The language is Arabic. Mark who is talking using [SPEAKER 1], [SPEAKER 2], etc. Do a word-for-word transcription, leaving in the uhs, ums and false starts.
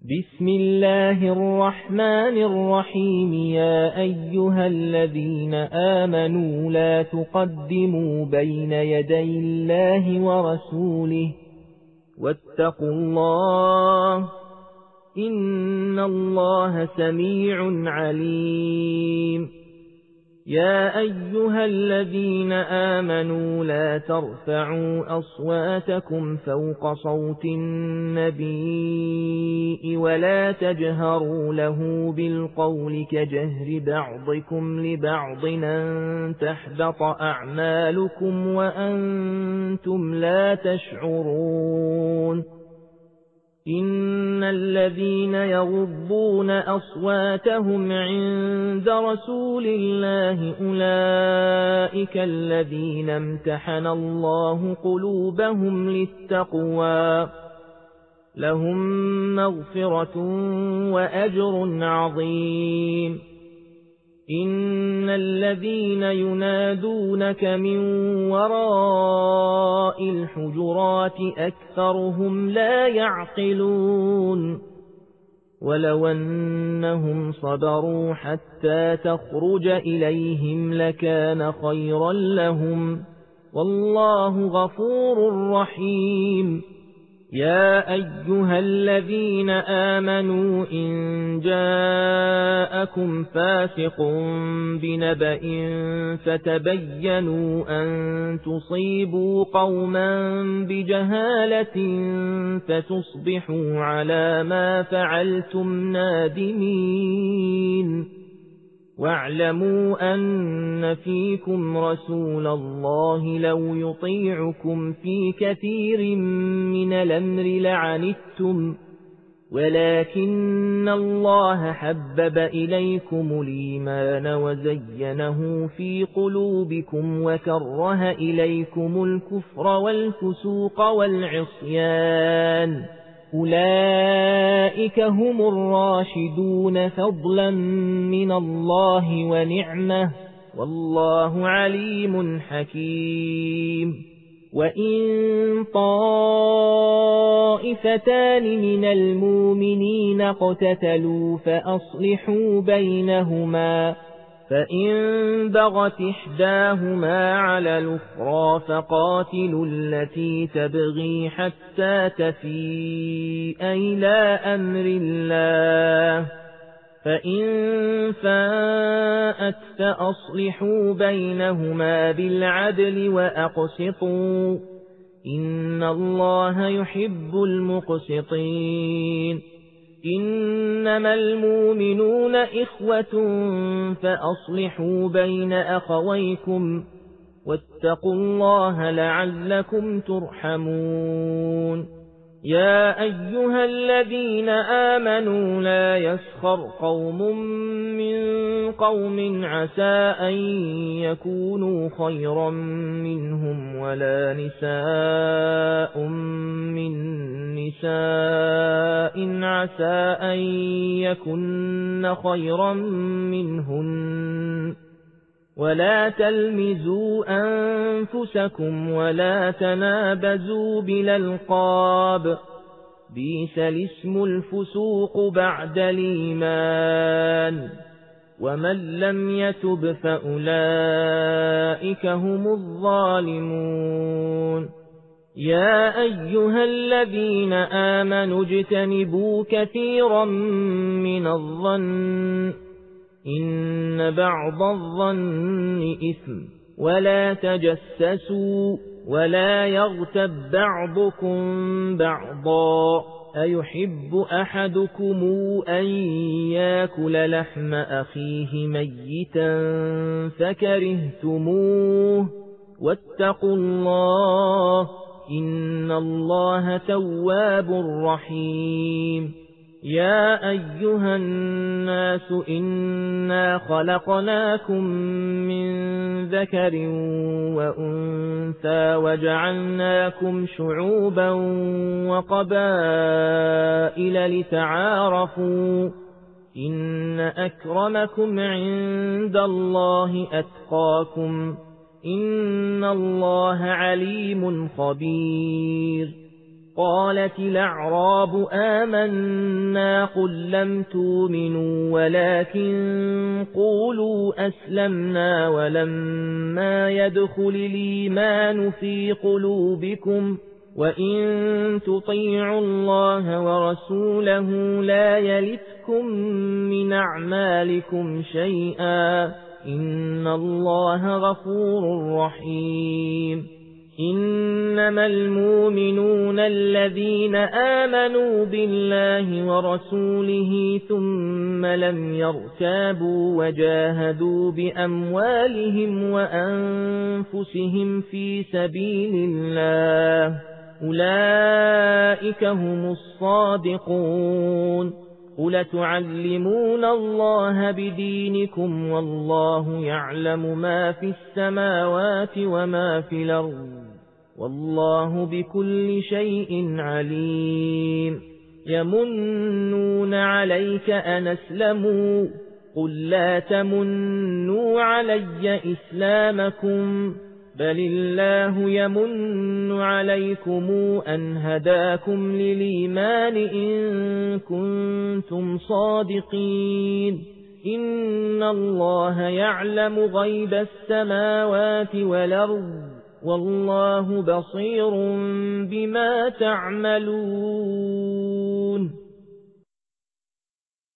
[SPEAKER 1] بسم الله الرحمن الرحيم. يا أيها الذين آمنوا لا تقدموا بين يدي الله ورسوله واتقوا الله إن الله سميع عليم. يا أيها الذين آمنوا لا ترفعوا أصواتكم فوق صوت النبي ولا تجهروا له بالقول كجهر بعضكم لبعض أن تحبط أعمالكم وأنتم لا تشعرون. إن الذين يغضون أصواتهم عند رسول الله أولئك الذين امتحن الله قلوبهم للتقوى لهم مغفرة وأجر عظيم. إن الذين ينادونك من وراء الحجرات أكثرهم لا يعقلون. ولو أنهم صبروا حتى تخرج إليهم لكان خيرا لهم والله غفور رحيم. يا أيها الذين آمنوا إن جاءكم فاسق بنبأ فتبينوا أن تصيبوا قوما بجهالة فتصبحوا على ما فعلتم نادمين. واعلموا أن فيكم رسول الله لو يطيعكم في كثير من الأمر لعنتم ولكن الله حبب إليكم الإيمان وزينه في قلوبكم وكره إليكم الكفر والفسوق والعصيان أولئك هم الراشدون فضلا من الله ونعمه والله عليم حكيم. وإن طائفتان من المؤمنين اقتتلوا فأصلحوا بينهما فإن بغت إحداهما على الأخرى فقاتلوا التي تبغي حتى تفيء إلى أمر الله فإن فاءت فأصلحوا بينهما بالعدل وأقسطوا إن الله يحب المقسطين. إنما المؤمنون إخوة فأصلحوا بين أخويكم واتقوا الله لعلكم ترحمون. يا أيها الذين آمنوا لا يسخر قوم من قوم عسى أن يكونوا خيرا منهم ولا نساء من نساء عسى أن يكن خيرا منهن ولا تلمزوا أنفسكم ولا تنابزوا بالألقاب بئس الاسم الفسوق بعد الإيمان ومن لم يتب فأولئك هم الظالمون. يا أيها الذين آمنوا اجتنبوا كثيرا من الظن إن بعض الظن إثم ولا تجسسوا ولا يغتب بعضكم بعضا أيحب أحدكم أن يأكل لحم أخيه ميتا فكرهتموه واتقوا الله إن الله تواب رحيم. يا أيها الناس إنا خلقناكم من ذكر وأنثى وجعلناكم شعوبا وقبائل لتعارفوا إن أكرمكم عند الله أتقاكم إن الله عليم خبير. قالت الأعراب آمنا قل لم تؤمنوا ولكن قولوا أسلمنا ولما يدخل الإيمان في قلوبكم وإن تطيعوا الله ورسوله لا يلتكم من أعمالكم شيئا إن الله غفور رحيم إنما المؤمنون الذين آمنوا بالله ورسوله ثم لم يرتابوا وجاهدوا بأموالهم وأنفسهم في سبيل الله أولئك هم الصادقون قل تعلمون الله بدينكم والله يعلم ما في السماوات وما في الأرض والله بكل شيء عليم يمنون عليك أن أسلموا قل لا تمنوا علي إسلامكم بل الله يمن عليكم أن هداكم للإيمان إن كنتم صادقين إن الله يعلم غيب السماوات والأرض والله بصير بما تعملون